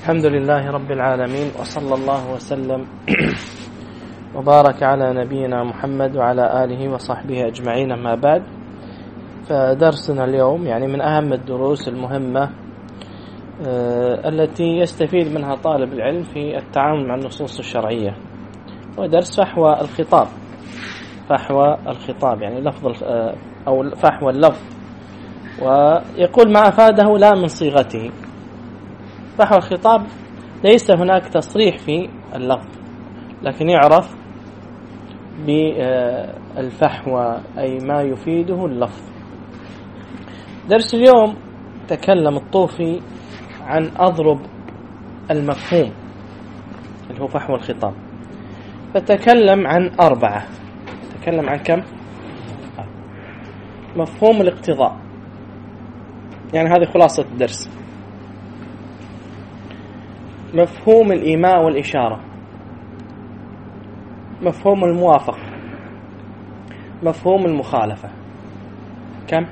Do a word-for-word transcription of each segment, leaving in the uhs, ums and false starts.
الحمد لله رب العالمين، وصلى الله وسلم وبارك على نبينا محمد وعلى آله وصحبه أجمعين. أما بعد، فدرسنا اليوم يعني من أهم الدروس المهمة التي يستفيد منها طالب العلم في التعامل مع النصوص الشرعية، ودرس فحوى الخطاب. فحوى الخطاب يعني لفظ أو فحوى اللفظ، ويقول ما أفاده لا من صيغته. فحوى الخطاب ليس هناك تصريح في اللفظ، لكن يعرف بالفحوى أي ما يفيده اللفظ. درس اليوم تكلم الطوفي عن أضرب المفهوم اللي هو فحوى الخطاب، فتكلم عن أربعة. تكلم عن كم؟ مفهوم الاقتضاء، يعني هذه خلاصة الدرس. مفهوم الإيماء والإشارة، مفهوم الموافقة، مفهوم المخالفة. كم؟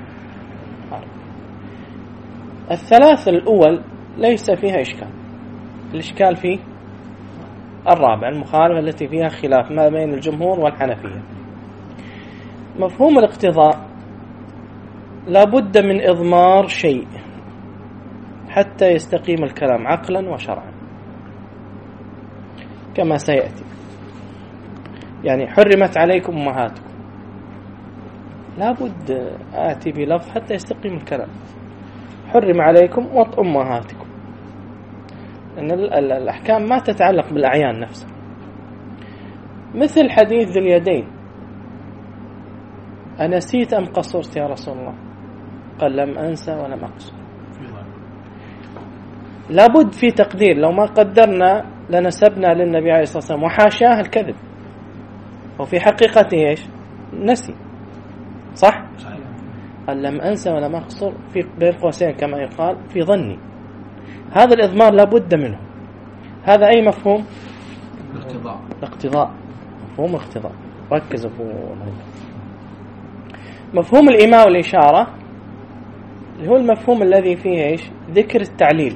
الثلاث الأول ليس فيها إشكال، الإشكال في الرابع المخالفة التي فيها خلاف ما بين الجمهور والحنفية. مفهوم الاقتضاء لابد من إضمار شيء حتى يستقيم الكلام عقلا وشرعا كما سيأتي. يعني حرمت عليكم أمهاتكم، لابد آتي بلفظ حتى يستقيم الكلام. حرم عليكم وطء أمهاتكم، أن الأحكام ما تتعلق بالأعيان نفسها. مثل حديث ذي اليدين، أنسيت أم قصرت يا رسول الله؟ قال لم أنسى ولم أقصر. لابد في تقدير، لو ما قدرنا لنسبنا للنبي عليه الصلاة والسلام، وحاشاه الكذب، وفي حقيقته إيش؟ نسي. صح؟ قال لم أنسى ولم أقصر، في بين قوسين كما يقال في ظني. هذا الإضمار لابد منه. هذا أي مفهوم؟ الاقتضاء. الاقتضاء، مفهوم الاقتضاء. ركز أبو مفهوم الإيماء والإشارة اللي هو المفهوم الذي فيه إيش؟ ذكر التعليل.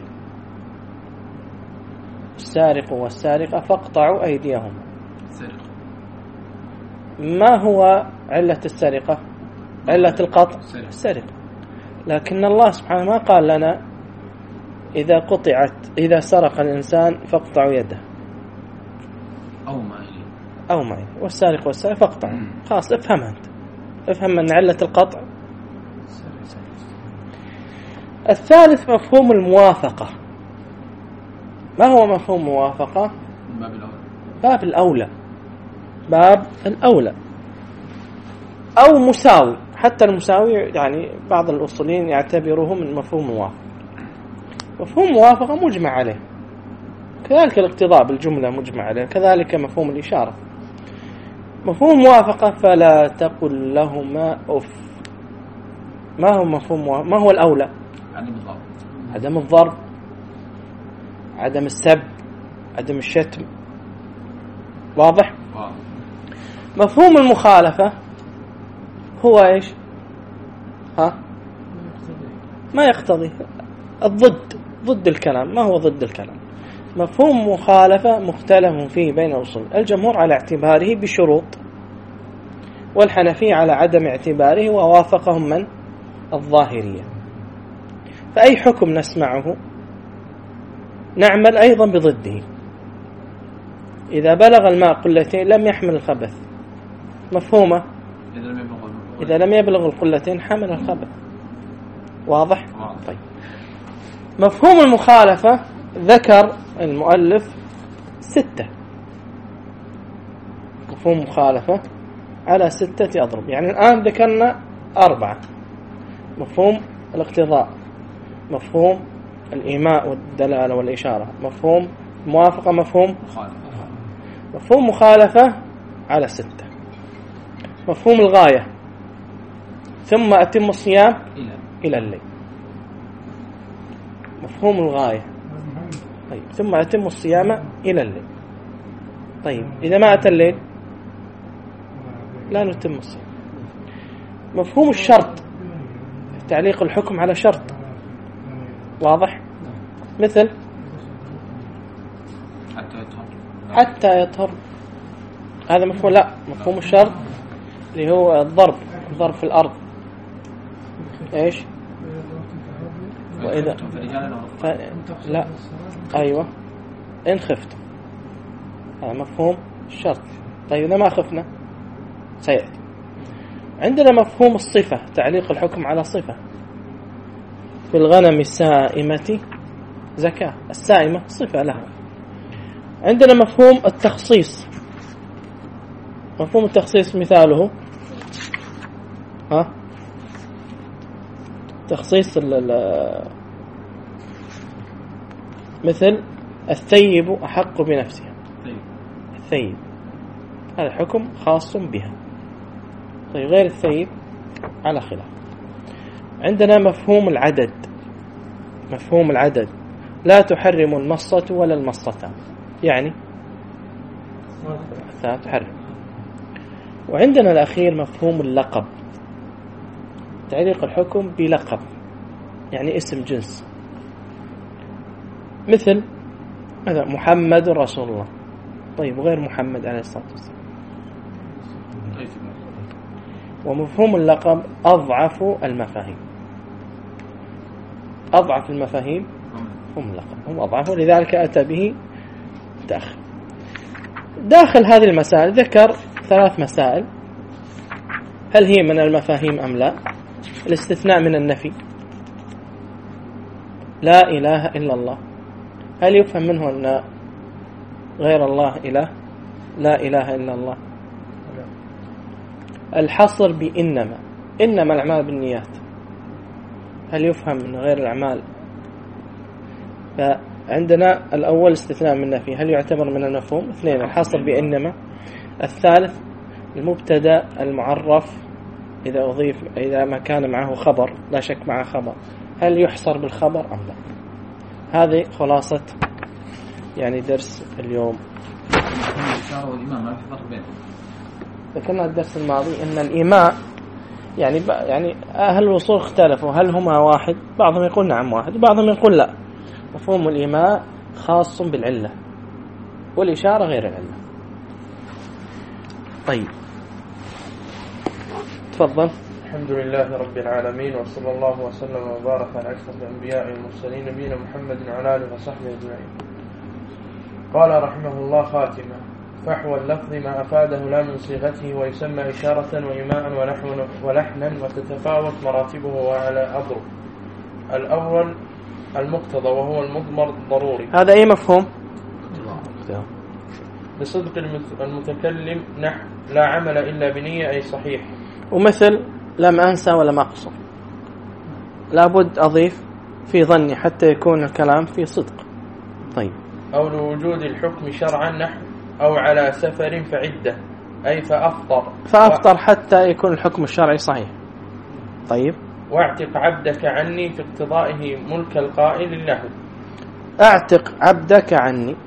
السارق والسارقة فاقطعوا أيديهم. السرقة. ما هو علة السرقة؟ علة القطع السرقة. لكن الله سبحانه ما قال لنا إذا قطعت إذا سرق الإنسان فاقطعوا يده أو ما إليه أو ما إليه، والسارق والسارق فاقطعوا. خلاص افهم أنت، افهم أن علة القطع. الثالث مفهوم الموافقة. ما هو مفهوم الموافقة؟ باب الأولى. باب الأولى، باب الأولى أو مساوي. حتى المساوي يعني بعض الأصوليين يعتبره من مفهوم موافقة. مفهوم موافقة مجمع عليه، كذلك الاقتضاء بالجملة مجمع عليه، كذلك مفهوم الإشارة. مفهوم موافقة فلا تقل لهما أف. ما هو مفهوم؟ ما هو الأولى؟ عدم الضرب، عدم الضرب، عدم السب، عدم الشتم. واضح؟ واضح. مفهوم المخالفة هو إيش؟ ها؟ ما يقتضي الضد، ضد الكلام. ما هو ضد الكلام؟ مفهوم مخالفة مختلف فيه بين الأصول، الجمهور على اعتباره بشروط، والحنفية على عدم اعتباره، ووافقهم من؟ الظاهرية. فأي حكم نسمعه نعمل أيضا بضده. إذا بلغ الماء قلتين لم يحمل الخبث، مفهومة؟ إذا لم يبلغ إذا لم يبلغ القلتين حمل الخبث. واضح؟ واضح. طيب، مفهوم المخالفة ذكر المؤلف ستة. مفهوم مخالفة على ستة أضرب. يعني الآن ذكرنا أربعة: مفهوم الاقتضاء، مفهوم الإيماء والدلالة والإشارة، مفهوم موافقة، مفهوم مخالفة. مفهوم مخالفة على ستة. مفهوم الغاية، ثم أتم الصيام إلى إلى الليل. مفهوم الغاية، طيب، ثم أتم الصيام إلى الليل. طيب، إذا ما أتى الليل لا نتم الصيام. مفهوم الشرط، تعليق الحكم على شرط. واضح؟ مثل حتى يطهر. هذا مفهوم لا مفهوم الشرط اللي هو الضرب الضرب في الأرض إيش وإذا ف... لا أيوة إن خفتم. هذا مفهوم الشرط. طيب إذا ما خفنا سيأتي. عندنا مفهوم الصفة تعليق الحكم على صفة. في الغنم السائمة زكاة. السائمة صفة لها. عندنا مفهوم التخصيص. مفهوم التخصيص مثاله ها تخصيص مثل الثيب أحق بنفسها. الثيب هذا حكم خاص بها. طيب غير الثيب على خلاف. عندنا مفهوم العدد. مفهوم العدد لا تحرم المصة ولا المصتان يعني لا تحرم. وعندنا الأخير مفهوم اللقب تعليق الحكم بلقب يعني اسم جنس مثل هذا محمد رسول الله. طيب غير محمد عليه الصلاة والسلام. ومفهوم اللقب أضعف المفاهيم. أضعف المفاهيم هم اللقب هم أضعف لذلك أتى به تأخر. داخل هذه المسائل ذكر ثلاث مسائل. هل هي من المفاهيم أم لا؟ الاستثناء من النفي لا إله إلا الله هل يفهم منه أن غير الله إله؟ لا إله إلا الله. الحصر بإنما إنما الأعمال بالنيات هل يفهم من غير الأعمال؟ فعندنا الأول استثناء من النفي هل يعتبر من المفهوم؟ اثنين الحصر بإنما. الثالث المبتدأ المعرف إذا أضيف إذا ما كان معه خبر لا شك معه خبر هل يحصر بالخبر أم لا؟ هذه خلاصة يعني درس اليوم. ذكرنا الدرس الماضي أن الإيماء يعني يعني أهل الوصول اختلفوا هل هما واحد. بعضهم يقول نعم واحد وبعضهم يقول لا. مفهوم الإيماء خاص بالعلة والإشارة غير العلة. طيب تفضل. الحمد لله رب العالمين وصلى الله وسلم وبارك على أشرف الأنبياء والمرسلين نبينا محمد وعلى آله وصحبه أجمعين. قال رحمه الله خاتمة. فحوى اللفظ ما أفاده لا من صيغته ويسمى إشارة وإيماء ونحو ولحنا وتتفاوت مراتبه وعلى أضرب. الأول المقتضى وهو المضمر الضروري. هذا أي مفهوم؟ بصدق المتكلم نحو لا عمل إلا بنية أي صحيح. ومثل لم أنسى ولم أقصر لابد أضيف في ظني حتى يكون الكلام في صدق. طيب. أو لوجود الحكم شرعا نحو أو على سفر فعدة أي فأفطر فأفطر حتى يكون الحكم الشرعي صحيح. طيب. واعتق عبدك عني في اقتضائه ملك القائل له. اعتق عبدك عني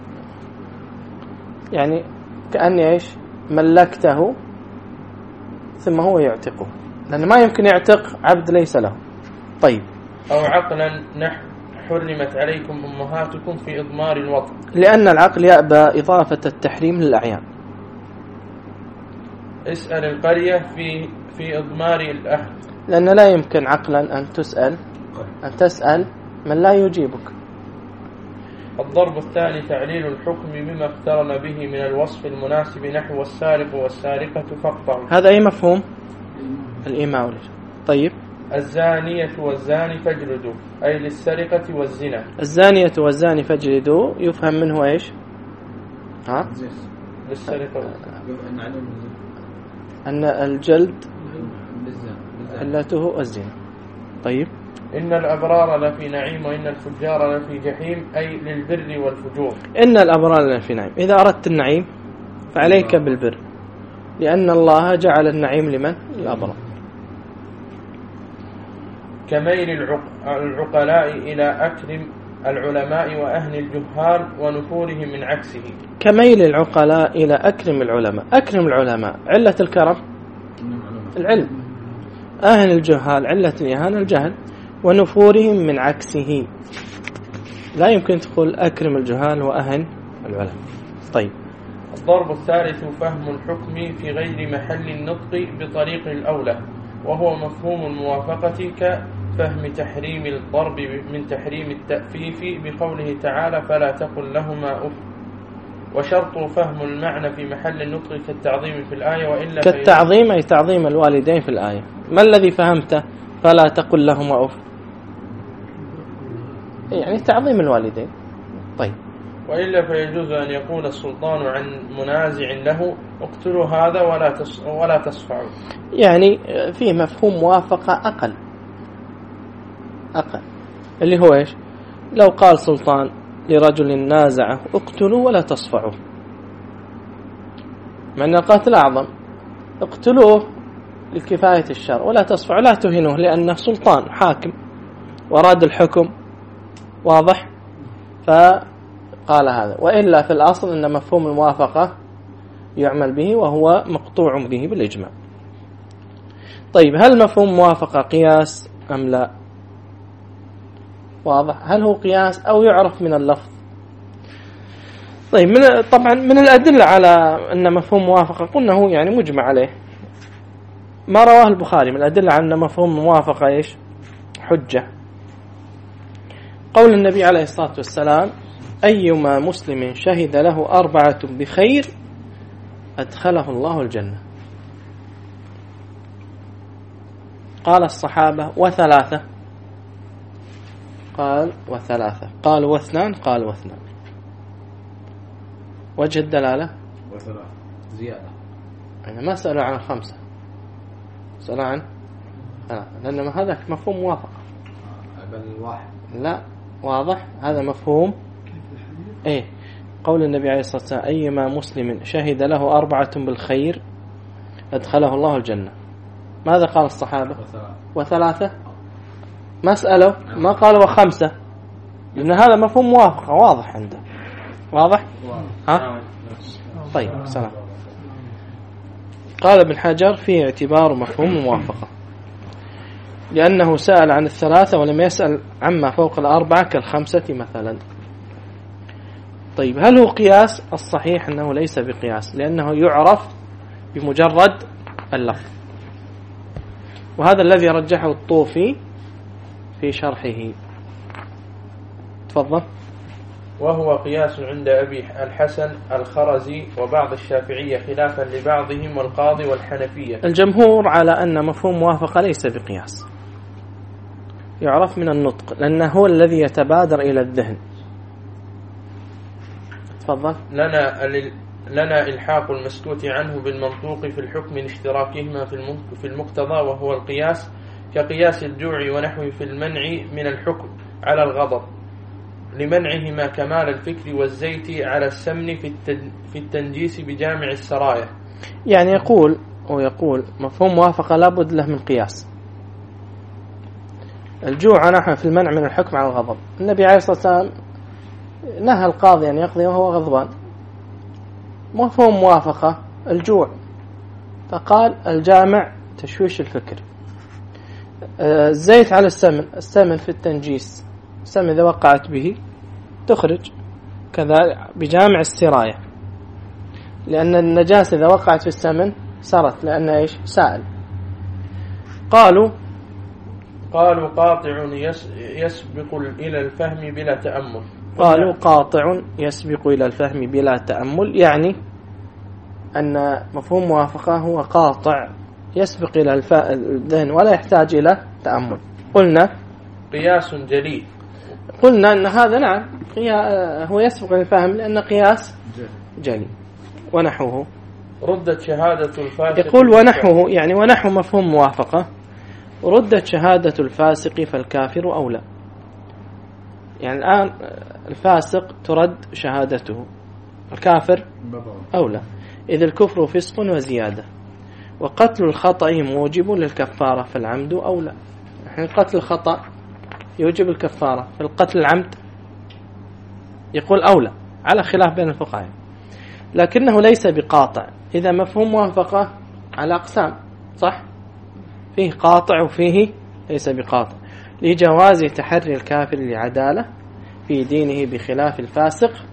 يعني كأني إيش ملكته ثم هو يعتقه لأن ما يمكن يعتق عبد ليس له. طيب. أو عقلا نحو حرمت عليكم أمهاتكم في إضمار الوطن لأن العقل يأبى إضافة التحريم للأعيان. اسأل القرية في في إضمار الأهل لأن لا يمكن عقلا أن تسأل أن تسأل من لا يجيبك. الضرب الثاني تعليل الحكم بما اقترن به من الوصف المناسب نحو السارق والسارقة فاقطعوا. هذا أي مفهوم؟ الإيماء. طيب. الزانية والزاني فاجلدوا أي للسرقة والزنا. الزانية والزاني فاجلدوا يفهم منه إيش؟ ها؟ للسرقة أن الجلد علته الزنا. طيب. إن الأبرار لفي نعيم وإن الفجار لفي جحيم أي للبر والفجور. إن الأبرار لفي نعيم إذا أردت النعيم فعليك بالبر لأن الله جعل النعيم لمن؟ الأبرار. كميل العقلاء إلى أكرم العلماء وأهل الجهال ونفورهم من عكسه. كميل العقلاء إلى أكرم العلماء. أكرم العلماء علة الكرم العلم. أهل الجهال علة الإهانة الجهل. ونفورهم من عكسه لا يمكن تقول أكرم الجهال وأهن العلماء. طيب. الضرب الثالث فهم الحكم في غير محل النطق بطريق الأولى، وهو مفهوم الموافقة كفهم تحريم الضرب من تحريم التأفيف بقوله تعالى فلا تقل لهما أف. وشرط فهم المعنى في محل النطق كالتعظيم في الآية، وإلا كالتعظيم أي تعظيم الوالدين في الآية. ما الذي فهمته فلا تقل لهما أف؟ يعني تعظيم الوالدين. طيب. وإلا فيجوز أن يقول السلطان عن منازع له اقتلوا هذا ولا ولا تصفعوا، يعني فيه مفهوم موافقة أقل أقل اللي هو إيش؟ لو قال سلطان لرجل نازعه اقتلوا ولا تصفعوا، مع أن القتل أعظم، اقتلوه لكفاية الشر ولا تصفعوا لا تهينوه لأنه سلطان حاكم وراد الحكم، واضح؟ فقال هذا. وإلا في الأصل أن مفهوم الموافقة يعمل به وهو مقطوع به بالإجماع. طيب، هل مفهوم موافقة قياس أم لا؟ واضح. هل هو قياس أو يعرف من اللفظ؟ طيب، من طبعا من الأدلة على أن مفهوم موافقة قلنا هو يعني مجمع عليه ما رواه البخاري، من الأدلة على أن مفهوم موافقة إيش؟ حجة. قول النبي عليه الصلاة والسلام أيما مسلم شهد له أربعة بخير أدخله الله الجنة. قال الصحابة وثلاثة؟ قال وثلاثة. قال واثنان؟ قال واثنان. وجه الدلالة وثلاثة زيادة، أنا ما سألوا عن خمسة، سألوا عن ثلاثة، لأن هذا مفهوم موافقة. بل واحد لا، واضح. هذا مفهوم إيه. قول النبي عليه الصلاة والسلام أيما مسلم شهد له أربعة بالخير أدخله الله الجنة. ماذا قال الصحابة؟ وثلاثة. وثلاثة. ما سألوا، ما قالوا وخمسة، لأن هذا مفهوم موافقة واضح عنده. واضح؟ ها؟ طيب، سلام. قال ابن حجر في اعتبار مفهوم الموافقة لأنه سأل عن الثلاثة ولم يسأل عما فوق الأربعة كالخمسة مثلا. طيب، هل هو قياس؟ الصحيح أنه ليس بقياس، لأنه يعرف بمجرد اللفظ، وهذا الذي رجحه الطوفي في شرحه. تفضل. وهو قياس عند أبي الحسن الخرزي وبعض الشافعية خلافا لبعضهم والقاضي والحنفية. الجمهور على أن مفهوم موافقة ليس بقياس، يعرف من النطق لأنه هو الذي يتبادر إلى الذهن. تفضل. لنا لنا إلحاق المسكوت عنه بالمنطوق في الحكم لاشتراكهما في المقتضى وهو القياس، كقياس الجوع ونحوه في المنع من الحكم على الغضب لمنعهما كمال الفكر، والزيت على السمن في التنجيس بجامع السرايا. يعني يقول أو يقول مفهوم موافقة لابد له من قياس. الجوع نحن في المنع من الحكم على الغضب، النبي عليه الصلاة والسلام نهى القاضي أن يقضي وهو غضبان، مفهوم موافقة الجوع، فقال الجامع تشويش الفكر. الزيت على السمن، السمن في التنجيس، السمن إذا وقعت به تخرج، كذا بجامع السراية، لأن النجاسة إذا وقعت في السمن سرت، لأن إيش؟ سائل. قالوا قالوا قاطع يسبق إلى الفهم بلا تأمل. قالوا قاطع يسبق إلى الفهم بلا تأمل، يعني أن مفهوم موافقة هو قاطع يسبق إلى الذهن ولا يحتاج إلى تأمل. قلنا قياس جلي، قلنا أن هذا نعم هو يسبق إلى الفهم لأن قياس جلي. ونحوه ردت شهادة الفاسق، يقول ونحوه يعني ونحو مفهوم موافقة ردت شهادة الفاسق فالكافر أولى. يعني الآن الفاسق ترد شهادته، الكافر أولى، إذ الكفر فسق وزيادة، وقتل الخطأ موجب للكفارة فالعمد أولى. يعني قتل الخطأ يوجب الكفارة، في القتل العمد يقول أولى، على خلاف بين الفقهاء، لكنه ليس بقاطع. إذا مفهوم موافقة على أقسام، صح؟ فيه قاطع وفيه ليس بقاطع، لجواز تحري الكافر لعدالة في دينه بخلاف الفاسق،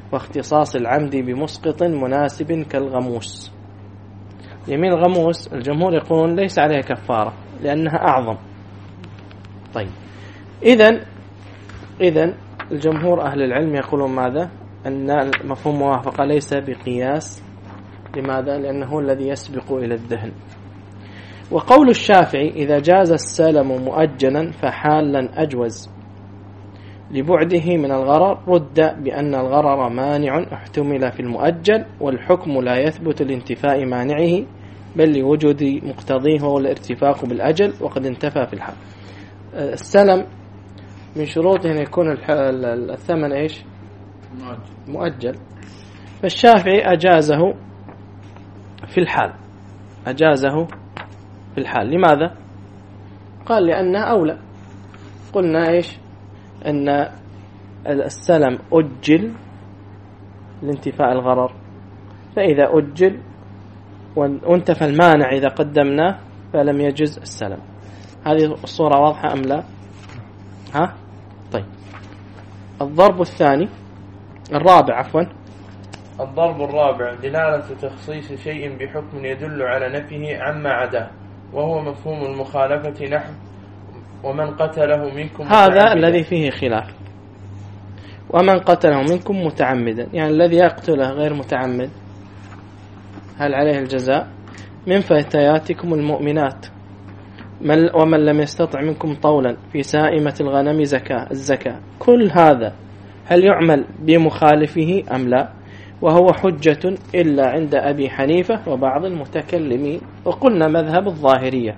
واختصاص العمد بمسقط مناسب كالغموس. يمين الغموس الجمهور يقولون ليس عليها كفارة لأنها أعظم. طيب إذن إذن الجمهور أهل العلم يقولون ماذا؟ أن مفهوم موافقة ليس بقياس. لماذا؟ لأنه الذي يسبق إلى الدهن. وقول الشافعي إذا جاز السلم مؤجلا فحالا أجوز لبعده من الغرر رد بأن الغرر مانع احتمل في المؤجل والحكم لا يثبت لانتفاء مانعه بل لوجود مقتضيه هو الارتفاق بالأجل وقد انتفى في الحال. السلم من شروطه أن يكون الثمن إيش؟ مؤجل. فالشافعي أجازه في الحال أجازه في الحال. لماذا؟ قال لأنه أولى. قلنا إيش؟ أن السلم أجل لانتفاء الغرر، فإذا أجل وانتفى المانع إذا قدمناه فلم يجز السلم. هذه الصورة واضحة أم لا؟ ها؟ طيب الضرب الثاني الرابع عفوا الضرب الرابع دلالة تخصيص شيء بحكم يدل على نفيه عما عداه وهو مفهوم المخالفة نحو ومن قتله منكم هذا الذي فيه خلاف. ومن قتله منكم متعمدا يعني الذي يقتله غير متعمد هل عليه الجزاء؟ من فتياتكم المؤمنات ومن لم يستطع منكم طولا في سائمة الغنم زكاة الزكاة. كل هذا هل يعمل بمخالفه أم لا؟ وهو حجة إلا عند أبي حنيفة وبعض المتكلمين. وقلنا مذهب الظاهرية.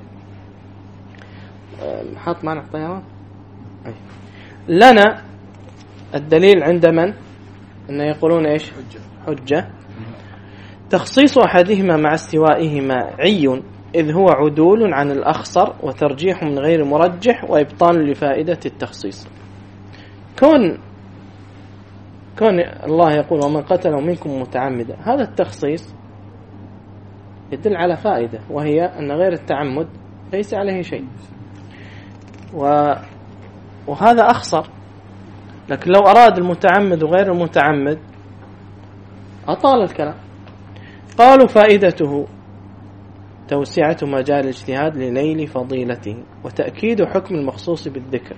حط معنا الطيران. لنا الدليل عند من؟ أن يقولون إيش؟ حجة. تخصيص أحدهما مع استوائهما عي إذ هو عدول عن الأخصر وترجيح من غير مرجح وإبطال لفائدة التخصيص. كون كون الله يقول ومن قتله منكم متعمدا هذا التخصيص يدل على فائدة وهي أن غير التعمد ليس عليه شيء و... وهذا أخصر. لكن لو أراد المتعمد وغير المتعمد أطال الكلام. قالوا فائدته توسعة مجال الاجتهاد لنيل فضيلته وتأكيد حكم المخصوص بالذكر.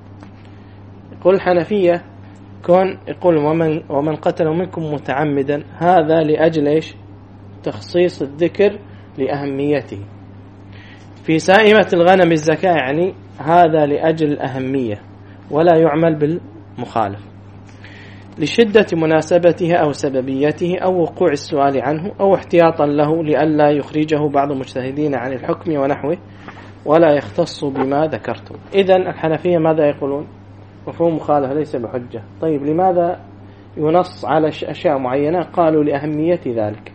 يقول الحنفية كون يقول ومن, ومن قتل منكم متعمدا هذا لأجل إيش؟ تخصيص الذكر لأهميته. في سائمة الغنم الزكاة يعني هذا لأجل الأهمية ولا يعمل بالمخالف لشدة مناسبته أو سببيته أو وقوع السؤال عنه أو احتياطا له لئلا يخرجه بعض المجتهدين عن الحكم ونحوه ولا يختص بما ذكرتم. إذن الحنفية ماذا يقولون؟ مفهوم مخالف ليس بحجة. طيب لماذا ينص على أشياء معينة؟ قالوا لأهمية ذلك.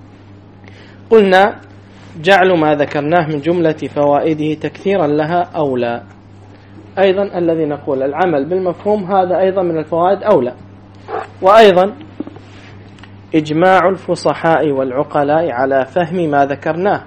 قلنا جعل ما ذكرناه من جملة فوائده تكثيرا لها أولى. أيضا الذي نقول العمل بالمفهوم هذا أيضا من الفوائد أولى. وأيضا إجماع الفصحاء والعقلاء على فهم ما ذكرناه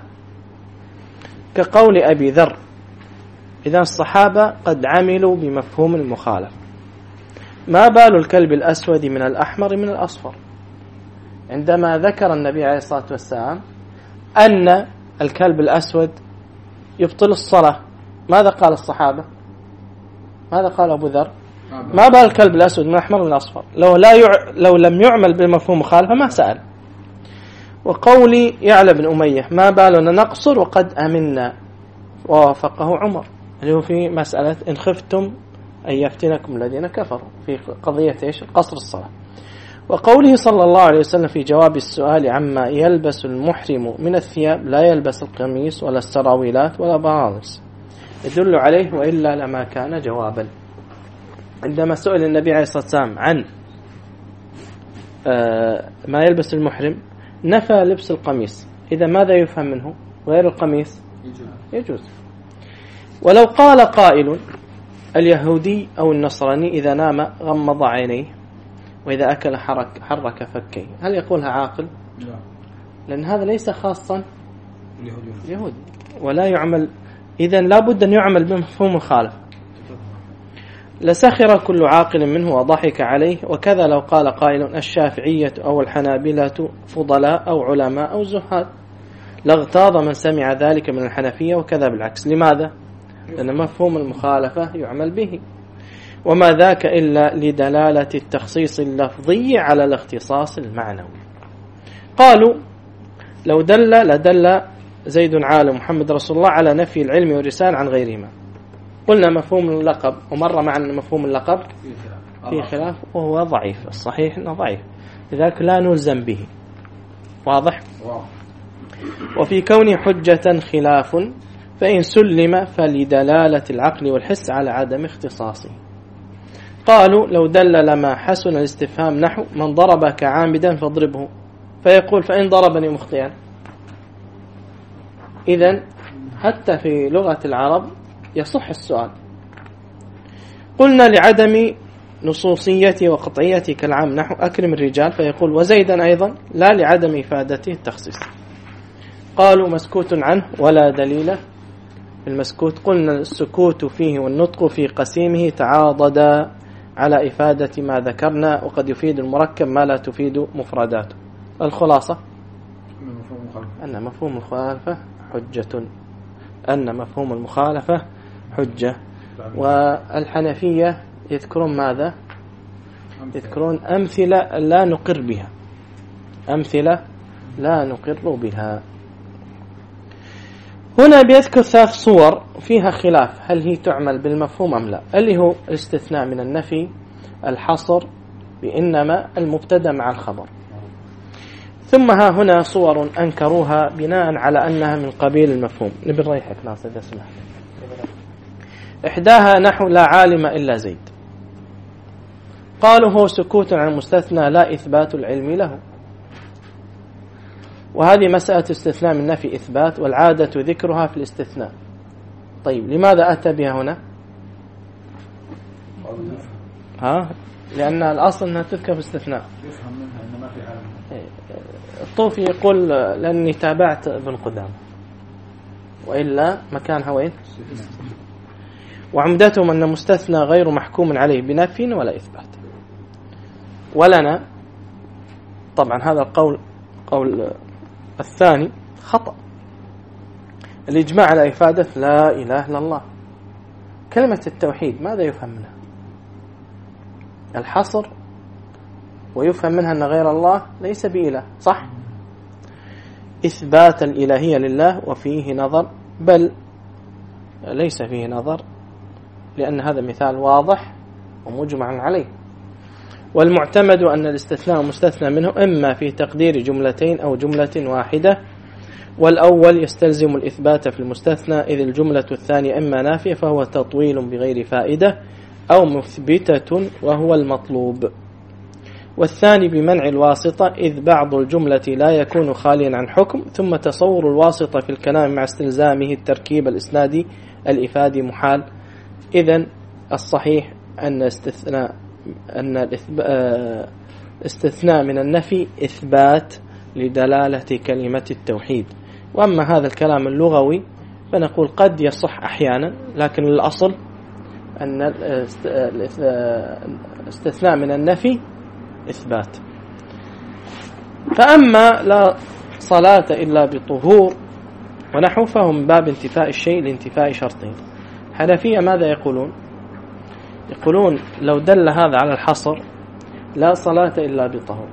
كقول أبي ذر إذا الصحابة قد عملوا بمفهوم المخالف ما بال الكلب الأسود من الأحمر من الأصفر. عندما ذكر النبي عليه الصلاة والسلام أن الكلب الأسود يبطل الصلاة ماذا قال الصحابة؟ ماذا قال أبو ذر؟ ما بال الكلب الأسود من الأحمر من الأصفر. لو, لا يع... لو لم يعمل بمفهوم مخالفة ما سأل. وقولي يعلى بن أمية ما بالنا نقصر وقد أمنا ووافقه عمر اللي هو في مسألة إن خفتم أن يفتنكم الذين كفروا في قضية إيش؟ قصر الصلاة. وقوله صلى الله عليه وسلم في جواب السؤال عما يلبس المحرم من الثياب لا يلبس القميص ولا السراويلات ولا بناطيل يدل عليه وإلا لما كان جوابا. عندما سئل النبي عليه الصلاة والسلام عن ما يلبس المحرم نفى لبس القميص. إذا ماذا يفهم منه؟ غير القميص يجوز. ولو قال قائل اليهودي أو النصراني إذا نام غمض عينيه وإذا أكل حرك, حرك فكيه هل يقولها عاقل؟ لا. لأن هذا ليس خاصا اليهودي ولا يعمل. إذن لا بد أن يعمل بمفهوم الخالف. لسخر كل عاقل منه وضحك عليه. وكذا لو قال قائل الشافعية أو الحنابلة فضلاء أو علماء أو زهاد لاغتاظ من سمع ذلك من الحنفية، وكذا بالعكس. لماذا؟ لأن مفهوم المخالفة يعمل به، وما ذاك إلا لدلالة التخصيص اللفظي على الاختصاص المعنوي. قالوا لو دل لدل زيد عالم محمد رسول الله على نفي العلم والرسالة عن غيرهما. قلنا مفهوم اللقب، ومر معنا مفهوم اللقب في خلاف وهو ضعيف، الصحيح أنه ضعيف، لذلك لا نلزم به. واضح؟ وفي كون حجة خلاف، فإن سلم فلدلالة العقل والحس على عدم اختصاصه. قالوا لو دل لما حسن الاستفهام نحو من ضربك عامدا فاضربه، فيقول فإن ضربني مخطئا. إذن حتى في لغة العرب يصح السؤال. قلنا لعدم نصوصية وقطعية كالعام نحو أكرم الرجال، فيقول وزيدا أيضا، لا لعدم إفادته التخصيص. قالوا مسكوت عنه ولا دليل المسكوت. قلنا السكوت فيه والنطق في قسيمه تعاضدا على إفادة ما ذكرنا، وقد يفيد المركب ما لا تفيد مفرداته. الخلاصة أن مفهوم المخالفة حجة، أن مفهوم المخالفة حجة. والحنفية يذكرون ماذا؟ يذكرون أمثلة لا نقر بها، أمثلة لا نقر بها. هنا بيذكر ثلاث صور فيها خلاف هل هي تعمل بالمفهوم أم لا، اللي هو الاستثناء من النفي، الحصر بإنما، المبتدأ مع الخبر. ثم ها هنا صور أنكروها بناء على أنها من قبيل المفهوم. نبي نريحك ناصر إذا سمحت. إحداها نحو لا عالم إلا زيد. قالوا هو سكوت عن المستثنى لا إثبات العلم له، وهذه مسألة استثناء من نفي إثبات، والعادة ذكرها في الاستثناء. طيب لماذا أتى بها هنا؟ ها؟ لأن الأصل أنها تذكر في الاستثناء. الطوفي يقول لأني تابعت ابن قدام، وإلا مكانها وين؟ وعمدتهم أن مستثنى غير محكوم عليه بنفي ولا إثبات. ولنا طبعا هذا القول قول الثاني خطأ. الإجماع على إفادة لا إله إلا الله. كلمة التوحيد ماذا يفهم منها؟ الحصر، ويفهم منها أن غير الله ليس بإله، صح؟ إثبات الإلهية لله وفيه نظر، بل ليس فيه نظر، لأن هذا مثال واضح ومجمع عليه. والمعتمد أن الاستثناء مستثنى منه إما في تقدير جملتين أو جملة واحدة، والأول يستلزم الإثبات في المستثنى، إذ الجملة الثانية إما نافية فهو تطويل بغير فائدة، أو مثبتة وهو المطلوب. والثاني بمنع الواسطة، إذ بعض الجملة لا يكون خاليا عن حكم، ثم تصور الواسطة في الكلام مع استلزامه التركيب الإسنادي الإفادي محال. إذن الصحيح أن استثناء أن الاستثناء من النفي إثبات لدلالة كلمة التوحيد. وأما هذا الكلام اللغوي فنقول قد يصح أحيانا، لكن الأصل أن الاستثناء من النفي إثبات. فأما لا صلاة إلا بطهور ونحو فهو من باب انتفاء الشيء لانتفاء شرطه. حنفية ماذا يقولون؟ يقولون لو دل هذا على الحصر لا صلاة إلا بطهور،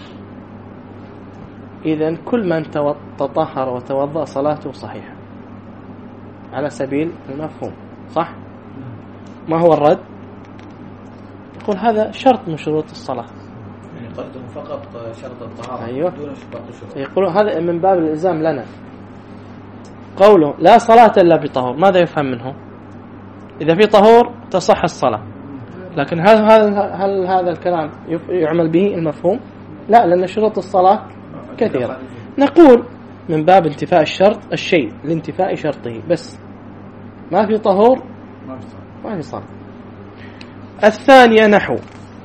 إذن كل من تطهر وتوضأ صلاته صحيحة على سبيل المفهوم، صح؟ ما هو الرد؟ يقول هذا شرط من شروط الصلاة، يعني قدم فقط شرط الطهارة. أيوة. دون شرط. يقولون هذا من باب الإلزام لنا. قوله لا صلاة إلا بطهور ماذا يفهم منه؟ إذا في طهور تصح الصلاة، لكن هل هل هل هذا الكلام يعمل به المفهوم؟ لا، لأن شروط الصلاة كثيرة. نقول من باب انتفاء الشرط الشيء لانتفاء شرطه، بس ما في طهور ما في صلاة. الثانية نحو،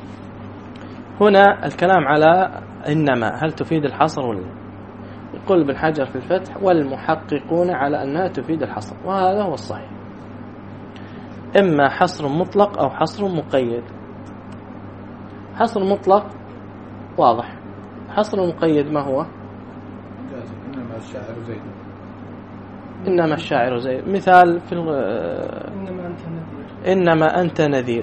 هنا الكلام على إنما هل تفيد الحصر ولا؟ يقول ابن حجر في الفتح والمحققون على أنها تفيد الحصر، وهذا هو الصحيح. إما حصر مطلق أو حصر مقيد. حصر مطلق واضح، حصر مقيد ما هو؟ إنما الشاعر زيد. إنما الشاعر زيد مثال في إنما أنت نذير. إنما أنت نذير،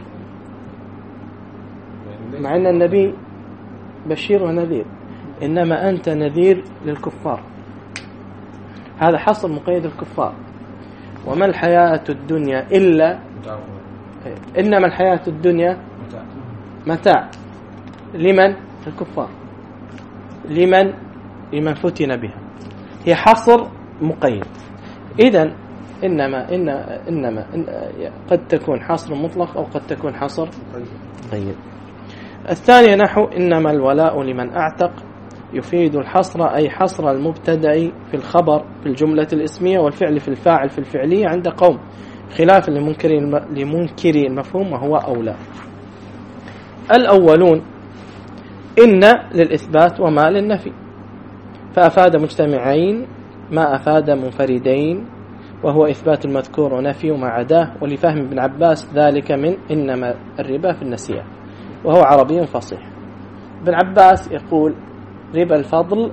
مع أن النبي بشير ونذير، إنما أنت نذير للكفار، هذا حصر مقيد الكفار. وما الحياة الدنيا إلا، إنما الحياة الدنيا متاع لمن؟ الكفار. لمن؟ لمن فتن بها، هي حصر مقيد. إذن إنما إن إنما إن قد تكون حصر مطلق أو قد تكون حصر مقيد. الثانية نحو إنما الولاء لمن أعتق، يفيد الحصر أي حصر المبتدأ في الخبر في الجملة الاسمية والفعل في الفاعل في الفعلية عند قوم، خلافا لمنكري المفهوم وهو أولى. الأولون إن للإثبات وما للنفي، فأفاد مجتمعين ما أفاد منفردين، وهو إثبات المذكور ونفي وما عداه. ولفهم ابن عباس ذلك من إنما الربا في النسيئة، وهو عربي فصيح. ابن عباس يقول ربا الفضل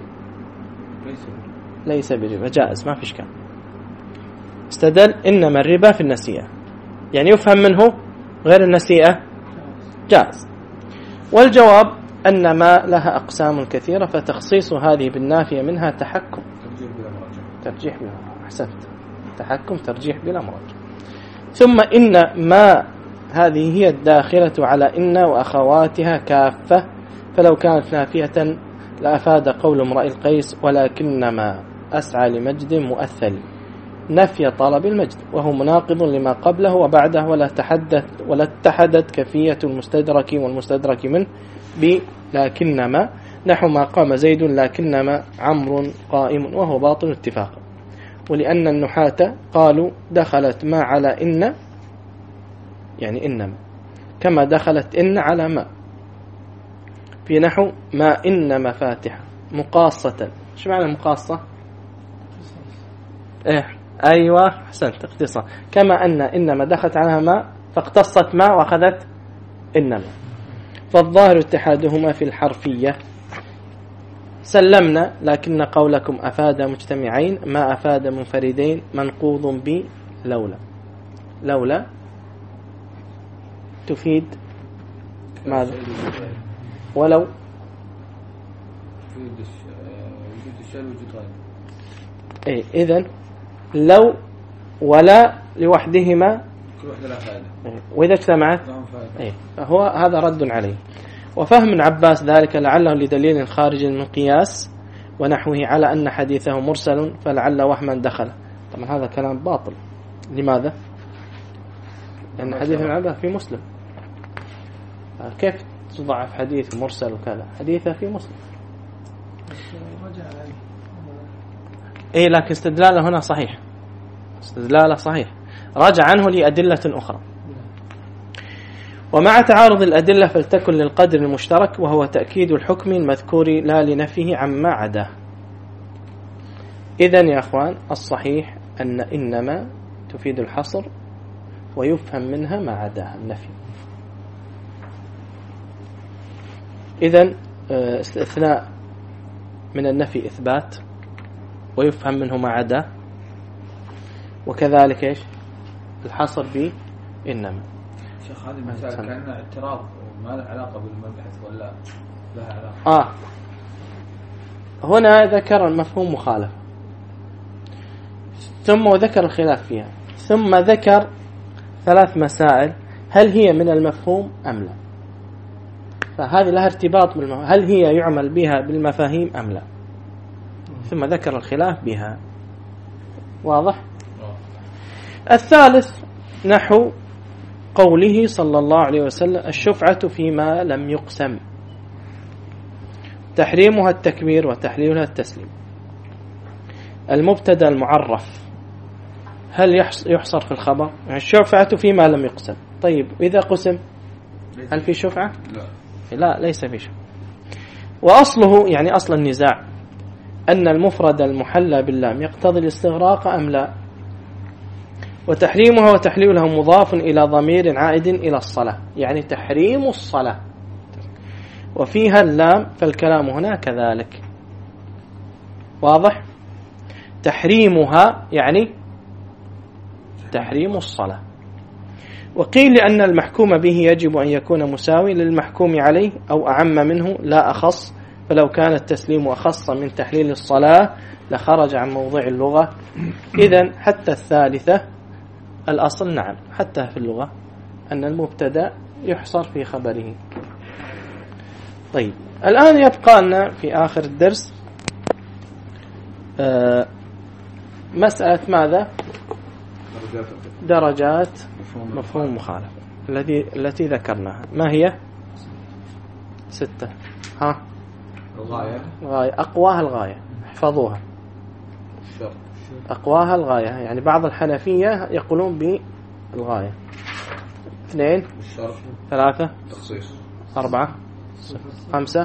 ليس بربا، جائز ما فيش كان. استدل إنما الربا في النسيئة، يعني يفهم منه غير النسيئة جائز. والجواب أن ما لها أقسام كثيرة، فتخصيص هذه بالنافية منها تحكم ترجيح بلا مراجعة. أحسنت، تحكم ترجيح بلا مراجعة. ثم إن ما هذه هي الداخلة على إن وأخواتها كافة، فلو كانت نافية لأفاد قول امرئ القيس ولكنما أسعى لمجد مؤثل، نفي طلب المجد، وهو مناقض لما قبله وبعده، ولا تحدث ولا اتحدت كفية المستدرك والمستدرك منه بلكنما، نحو ما قام زيد لكنما عمرو قائم، وهو باطل اتفاقا. ولأن النحاة قالوا دخلت ما على إن، يعني إنما، كما دخلت إن على ما، في نحو ما إن مفاتح مقاصة. شو معنى مقاصة؟ إيه أيوة حسنت، اختصار. كما أن إنما دخلت على ما فاقتصت ما وأخذت إنما، فالظاهر اتحادهما في الحرفية. سلمنا، لكن قولكم أفاد مجتمعين ما أفاد منفردين منقوض ب لولا. لولا تفيد ماذا؟ ولو وجود الشيء وجود غيره. إيه إذن لو ولا لوحدهما كل واحدة لها فائدة، وإذا اجتمعت إيه فهو هذا رد عليه. وفهم ابن عباس ذلك لعله لدليل خارج من قياس ونحوه على أن حديثه مرسل، فلعل وهما دخل. طبعا هذا كلام باطل. لماذا؟ لأن حديث ابن عباس في مسلم، كيف تضعف حديث مرسل وكذا؟ حديثه في مسلم. إيه لكن استدلاله هنا صحيح، استدلاله صحيح، راجع عنه لأدلة أخرى. ومع تعارض الأدلة فلتكن للقدر المشترك، وهو تأكيد الحكم المذكور لا لنفيه عما عداه. إذن يا أخوان الصحيح أن إنما تفيد الحصر، ويفهم منها ما عداها النفي. إذن استثناء من النفي إثبات، ويفهم منه ما عداه، وكذلك إيش الحصر به إنما. شيخ هذه المسألة كأنها اعتراض وما له علاقة بالمبحث ولا لها علاقة؟ آه هنا ذكر المفهوم مخالف، ثم ذكر الخلاف فيها، ثم ذكر ثلاث مسائل هل هي من المفهوم أم لا، فهذه لها ارتباط بالمفهوم، هل هي يعمل بها بالمفاهيم أم لا، ثم ذكر الخلاف بها. واضح؟ الثالث نحو قوله صلى الله عليه وسلم الشفعة فيما لم يقسم، تحريمها التكبير وتحليلها التسليم. المبتدا المعرف هل يحصر في الخبر؟ يعني الشفعة فيما لم يقسم. طيب إذا قسم هل في شفعة؟ لا لا ليس في شفعة. وأصله يعني أصل النزاع أن المفرد المحلى باللام يقتضي الاستغراق أم لا. وتحريمها وتحليلها مضاف إلى ضمير عائد إلى الصلاة، يعني تحريم الصلاة، وفيها اللام فالكلام هنا كذلك. واضح؟ تحريمها يعني تحريم الصلاة. وقيل لأن المحكوم به يجب أن يكون مساوي للمحكوم عليه أو أعم منه لا أخص، فلو كان التسليم أخص من تحليل الصلاة لخرج عن موضع اللغة. إذن حتى الثالثة الأصل نعم، حتى في اللغة أن المبتدأ يحصر في خبره. طيب الآن يبقى لنا في آخر الدرس آه مسألة ماذا؟ درجات مفهوم مخالفة التي التي ذكرناها. ما هي؟ ستة. ها؟ الغاية. الغاية أقواها الغاية، احفظوها. أقواها الغاية، يعني بعض الحنفية يقولون بالغاية. اثنين، ثلاثة، تخصيص، أربعة، خمسة،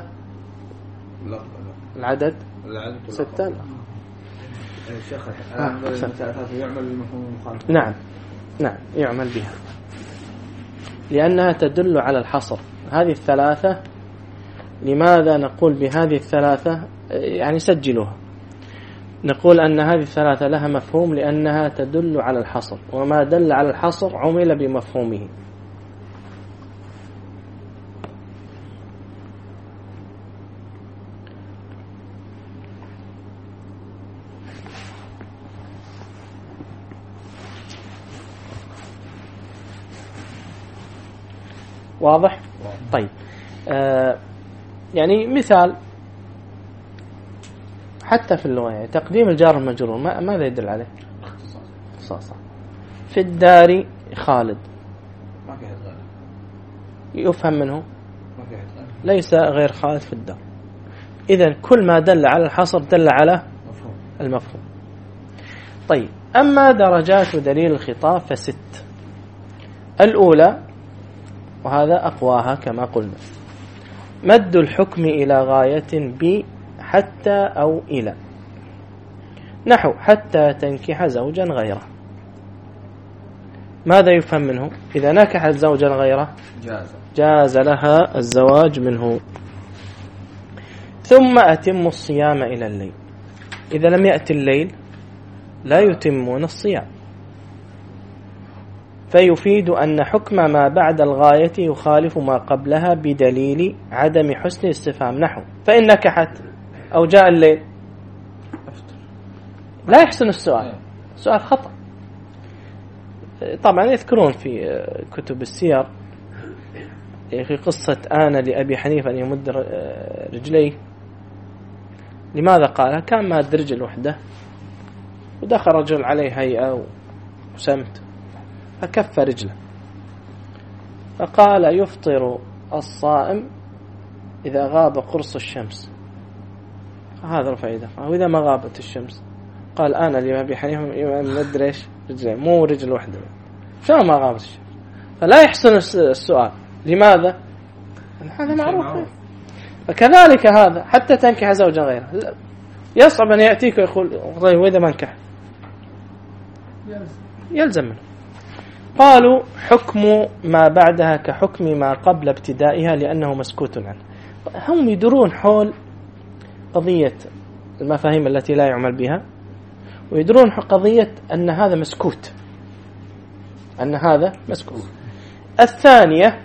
العدد ستة. الشيخ آه. يعمل المفهوم المخالف. نعم نعم يعمل بها لأنها تدل على الحصر. هذه الثلاثة، لماذا نقول بهذه الثلاثة؟ يعني سجلوها. نقول أن هذه الثلاثة لها مفهوم لأنها تدل على الحصر، وما دل على الحصر عمل بمفهومه. واضح؟ طيب آه يعني مثال حتى في اللغة، يعني تقديم الجار المجرور ما ماذا يدل عليه؟ اختصاص. في الدار خالد ما في غير، يفهم منه ما في غير، ليس غير خالد في الدار. إذن كل ما دل على الحصر دل على مفهوم. المفهوم. طيب أما درجات دليل الخطاب فست. الأولى وهذا أقواها كما قلنا، مد الحكم إلى غاية ب حتى أو إلى، نحو حتى تنكح زوجا غيره. ماذا يفهم منه؟ إذا نكحت زوجا غيره جاز جاز لها الزواج منه. ثم أتم الصيام إلى الليل. إذا لم يأتي الليل لا يتمون الصيام، فيفيد أن حكم ما بعد الغاية يخالف ما قبلها بدليل عدم حسن الاستفهام. نحو فإن نكحت أو جاء الليل لا يحسن السؤال، سؤال خطأ. طبعا يذكرون في كتب السير في قصة آن لأبي حنيفة أن يمد رجليه. لماذا قالها؟ كان ماد رجل وحده ودخل رجل عليه هيئة وسمت فكف رجله، فقال يفطر الصائم إذا غاب قرص الشمس. هذا الفائدة. وإذا ما غابت الشمس قال أنا لأبي حنيفة مد ريش رجلين مو رجل وحده، شو ما غابت الشمس. فلا يحسن السؤال. لماذا؟ هذا معروف. فكذلك هذا حتى تنكح زوجا غيره يصعب أن يأتيك ويقول طيب وإذا ما انكح يلزم منه. قالوا حكم ما بعدها كحكم ما قبل ابتدائها لأنه مسكوت عنه. هم يدرون حول قضية المفاهيم التي لا يعمل بها، ويدرون قضية أن هذا مسكوت، أن هذا مسكوت. الثانية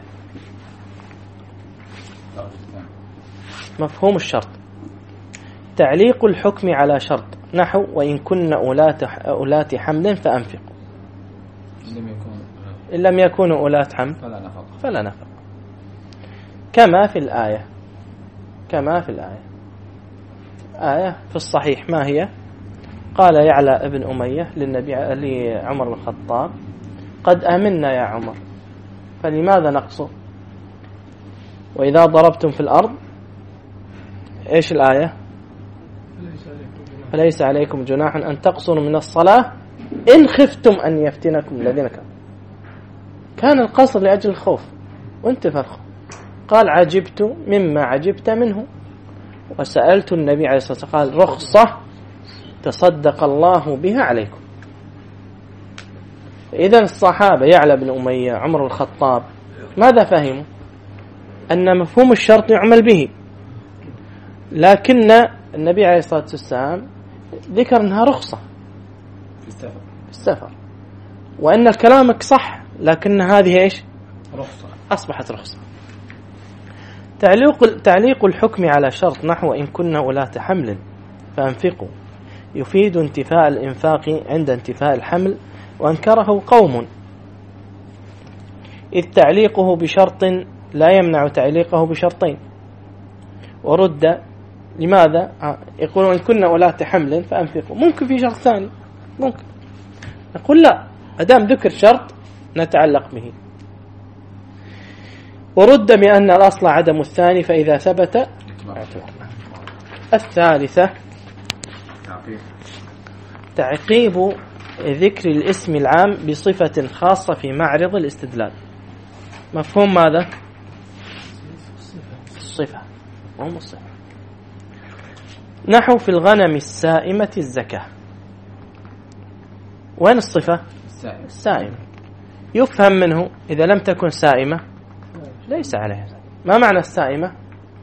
مفهوم الشرط، تعليق الحكم على شرط، نحو وإن كن أولات حمل فأنفقوا، إن لم يكونوا أولات حمل فلا نفق فلا نفق، كما في الآية كما في الآية آية في الصحيح. ما هي؟ قال يعلى ابن أمية للنبي لعمر بن الخطاب قد آمنا يا عمر، فلماذا نقصر؟ وإذا ضربتم في الأرض إيش الآية؟ فليس عليكم جناح أن تقصروا من الصلاة إن خفتم أن يفتنكم الذين كفروا. كان القصر لأجل الخوف وانتفى الخوف. قال عجبت مما عجبت منه وسألت النبي عليه الصلاة والسلام قال رخصة تصدق الله بها عليكم. إذا الصحابة يعلى بن أمية، عمر الخطاب، ماذا فهموا؟ أن مفهوم الشرط يعمل به، لكن النبي عليه الصلاة والسلام ذكر أنها رخصة في السفر في السفر، وأن كلامك صح، لكن هذه إيش؟ رخصة، أصبحت رخصة. تعليق تعليق الحكم على شرط نحو إن كنا أولاة حمل فأنفقوا يفيد انتفاء الإنفاق عند انتفاء الحمل، وأنكره قوم، إذ تعليقه بشرط لا يمنع تعليقه بشرطين. ورد لماذا؟ يقولون إن كنا أولاة حمل فأنفقوا، ممكن في شرط ثاني، ممكن نقول لا، أدام ذكر شرط نتعلق به. ورد بأن الأصل عدم الثاني، فإذا ثبت اعتبرنا. الثالثة تعقيب ذكر الاسم العام بصفة خاصة في معرض الاستدلال. مفهوم ماذا؟ الصفة، وهم الصفة. نحو في الغنم السائمة الزكاة، وين الصفة؟ السائمة. يفهم منه إذا لم تكن سائمة ليس عليها. ما معنى السائمة؟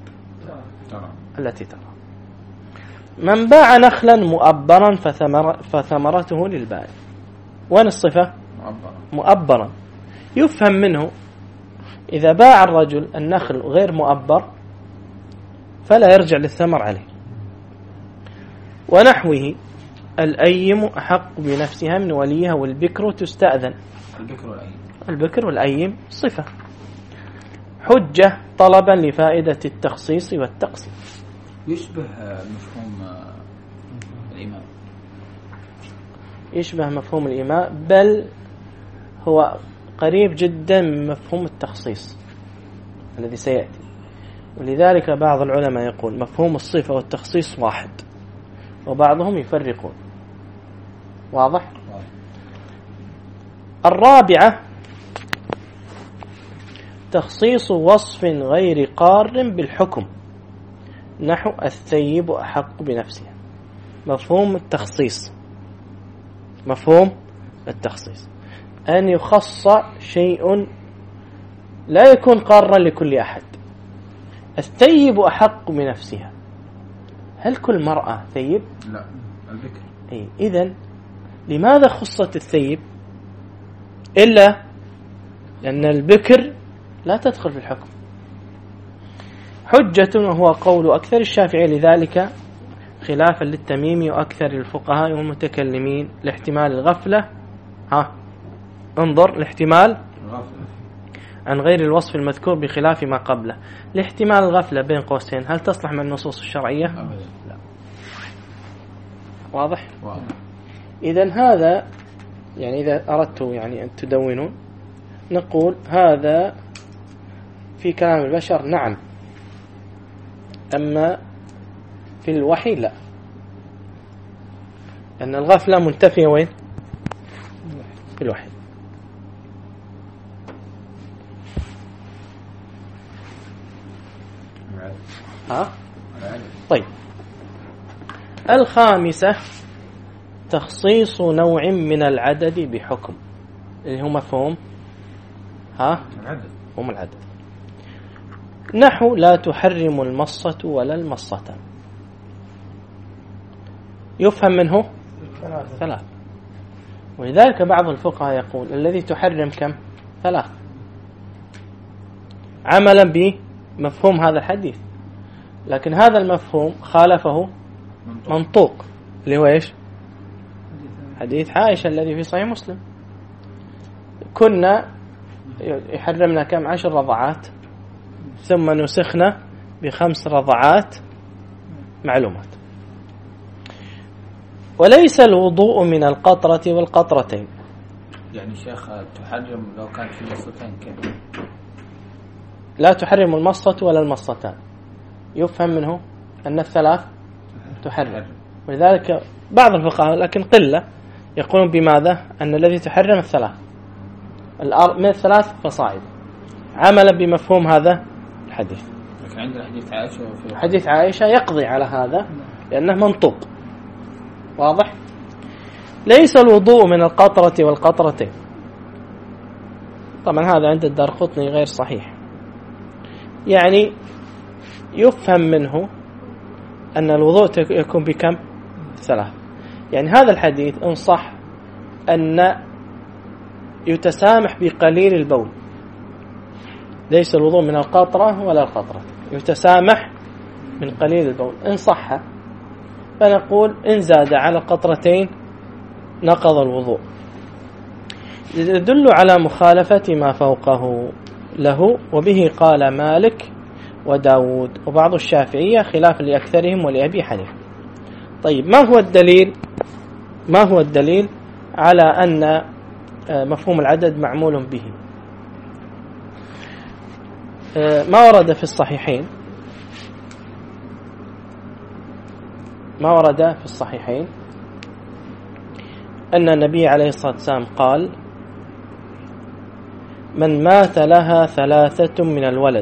التي ترى. من باع نخلا مؤبرا فثمر فثمرته للبائع، وين الصفة؟ مؤبرا. يفهم منه إذا باع الرجل النخل غير مؤبر فلا يرجع للثمر عليه. ونحوه الأيم أحق بنفسها من وليها والبكر تستأذن. البكر والأيم البكر والأيم صفة. حجة طلبا لفائدة التخصيص والتقسيم. يشبه مفهوم الإمام، يشبه مفهوم الإمام، بل هو قريب جدا من مفهوم التخصيص الذي سيأتي. ولذلك بعض العلماء يقول مفهوم الصفة والتخصيص واحد، وبعضهم يفرقون. واضح؟ الرابعة تخصيص وصف غير قار بالحكم، نحو الثيب أحق بنفسها. مفهوم التخصيص، مفهوم التخصيص أن يخص شيء لا يكون قارا لكل أحد. الثيب أحق بنفسها، هل كل مرأة ثيب؟ لا، البكر. إيه. إذن لماذا خصت الثيب؟ إلا لأن البكر لا تدخل في الحكم. حجة وهو قول أكثر الشافعي لذلك خلافا للتميمي وأكثر الفقهاء والمتكلمين لاحتمال الغفلة. ها انظر، الاحتمال عن غير الوصف المذكور بخلاف ما قبله. لاحتمال الغفلة بين قوسين هل تصلح من النصوص الشرعية؟ لا. واضح؟ واضح. إذن هذا يعني إذا أردت يعني أن تدونون نقول هذا في كلام البشر نعم، أما في الوحي لا، لأن الغفلة منتفية وين؟ في الوحي. ها؟ طيب. الخامسة تخصيص نوع من العدد بحكم، اللي هو مفهوم ها؟ العدد. هم العدد. نحو لا تحرم المصة ولا المصتان. يفهم منه ثلاث. ثلاث. ولذلك بعض الفقهاء يقول الذي تحرم كم؟ ثلاث، عملا بمفهوم هذا الحديث. لكن هذا المفهوم خالفه منطوق اللي هو إيش؟ حديث عائشة الذي في صحيح مسلم، كنا يحرمنا كم؟ عشر رضعات ثم نسخنا بخمس رضعات معلومات. وليس الوضوء من القطرة والقطرتين. يعني شيخ تحرم لو كان في مصتين كم؟ لا تحرم المصة ولا المصتان. يفهم منه أن الثلاث تحرم. ولذلك بعض الفقهاء لكن قلة يقولون بماذا؟ أن الذي تحرم الثلاث من الثلاث فصاعد، عملا بمفهوم هذا الحديث. لكن عندنا حديث عائشة وفي حديث عائشة يقضي على هذا لأنه منطوق. واضح؟ ليس الوضوء من القطرة والقطرتين. طبعا هذا عند الدارقطني غير صحيح. يعني يفهم منه أن الوضوء يكون بكم؟ ثلاث. يعني هذا الحديث إن صح أن يتسامح بقليل البول، ليس الوضوء من القطرة ولا القطرة، يتسامح من قليل البول. إن صح فنقول إن زاد على قطرتين نقض الوضوء. يدل على مخالفة ما فوقه له، وبه قال مالك وداود وبعض الشافعية خلاف لأكثرهم ولأبي حنيفة. طيب ما هو الدليل؟ ما هو الدليل على أن مفهوم العدد معمول به؟ ما ورد في الصحيحين ما ورد في الصحيحين أن النبي عليه الصلاة والسلام قال: من مات لها ثلاثة من الولد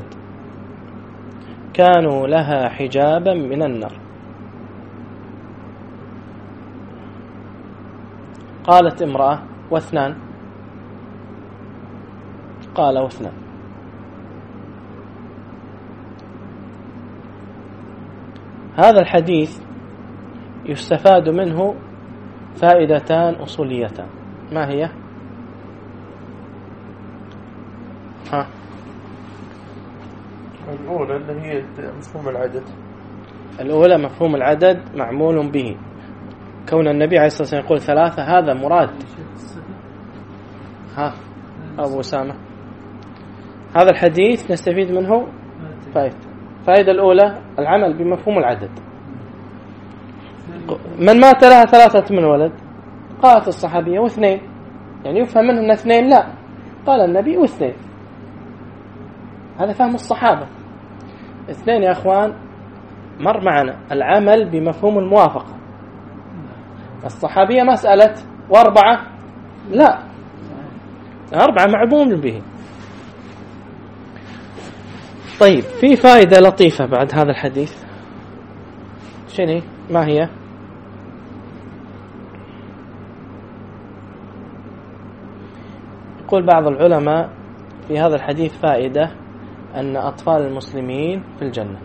كانوا لها حجابا من النار. قالت امرأة: واثنان؟ قال: واثنان. هذا الحديث يستفاد منه فائدتان أصوليتان. ما هي؟ ها الأولى اللي هي مفهوم العدد. الأولى مفهوم العدد معمول به، كون النبي عليه الصلاة والسلام يقول ثلاثة هذا مراد. ها أبو أسامة، هذا الحديث نستفيد منه فائدة. الفائدة الأولى العمل بمفهوم العدد. من مات لها ثلاثة من ولد؟ قالت الصحابية: واثنين. يعني يفهم منه أن اثنين؟ لا، قال النبي: واثنين. هذا فهم الصحابة. اثنين يا أخوان مر معنا العمل بمفهوم الموافقة. الصحابية مسألة واربعة، لا، أربعة معمول به. طيب في فائدة لطيفة بعد هذا الحديث. شنو؟ ما هي؟ يقول بعض العلماء في هذا الحديث فائدة أن أطفال المسلمين في الجنة.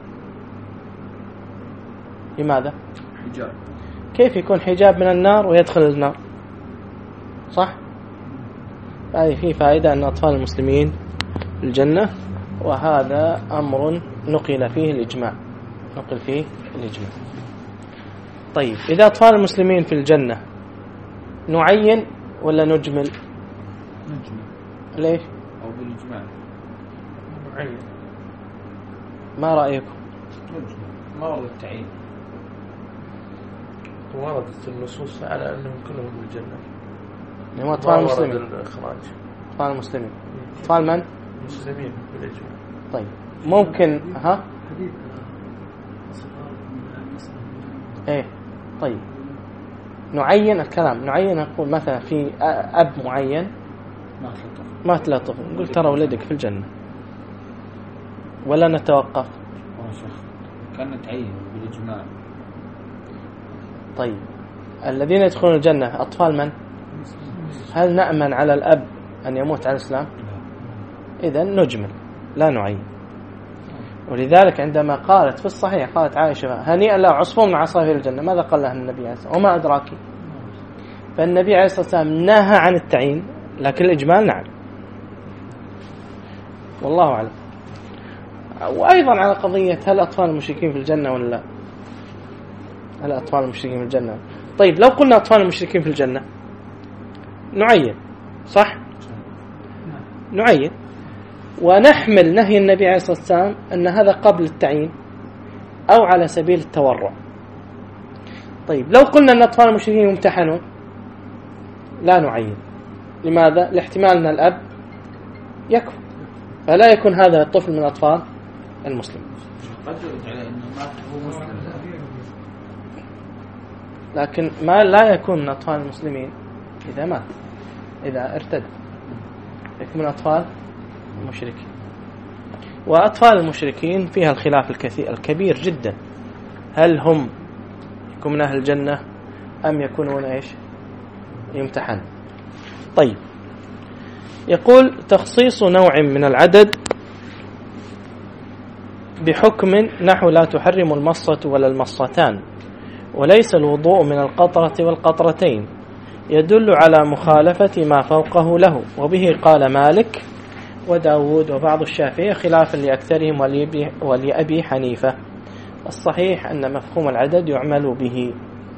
لماذا؟ حجاب. كيف يكون حجاب من النار ويدخل النار؟ صح؟ هذه فيه فائدة أن أطفال المسلمين في الجنة، وهذا أمر نقل فيه الإجماع نقل فيه الإجماع. طيب إذا أطفال المسلمين في الجنة نعين ولا نجمل؟ نجمل. ليش؟ أو بالإجماع معين. ما رأيكم؟ نجمل. ما ورد التعيين. وردت النصوص على أنهم كلهم بالجنة. هم أطفال المسلمين. الإخراج. أطفال المسلمين. أطفال من؟ مسلمين بالإجماع. طيب ممكن ها؟ إيه طيب نعين الكلام، نعين نقول مثلا في أب معين ما تلطف، نقول ترى ولدك في الجنة، ولا نتوقف؟ كان تعيين بالإجماع. طيب الذين يدخلون الجنة أطفال من؟ هل نأمن على الأب أن يموت على الإسلام؟ إذن نجمل لا نعين. ولذلك عندما قالت في الصحيح قالت عائشة: هنيئا له عصفور من عصافير الجنة، ماذا قال لها النبي عليه الصلاة والسلام؟ وما أدراك؟ فالنبي عليه الصلاة والسلام نهى عن التعيين، لكن الإجمال نعم. والله أعلم. وأيضا على قضية هل أطفال المشركين في الجنة ولا لا؟ هل أطفال المشركين في الجنة؟ طيب لو قلنا أطفال المشركين في الجنة نعين، صح؟ نعين، ونحمل نهي النبي عليه الصلاة والسلام أن هذا قبل التعيين أو على سبيل التورع. طيب لو قلنا أن أطفال المشركين يمتحنون لا نعين. لماذا؟ لاحتمال أن الأب يكفر، فلا يكون هذا الطفل من أطفال المسلم. قد يرد على أنه ما هو مسلم، لكن ما لا يكون من أطفال المسلمين إذا مات، إذا ارتد، يكون من أطفال المشركين. وأطفال المشركين فيها الخلاف الكثير الكبير جدا، هل هم يكون من أهل الجنة أم يكونون إيش؟ يمتحن. طيب يقول تخصيص نوع من العدد بحكم نحو لا تحرم المصة ولا المصتان وليس الوضوء من القطرة والقطرتين يدل على مخالفة ما فوقه له، وبه قال مالك وداود وبعض الشافعية خلافا لأكثرهم ولأبي حنيفة. الصحيح أن مفهوم العدد يعمل به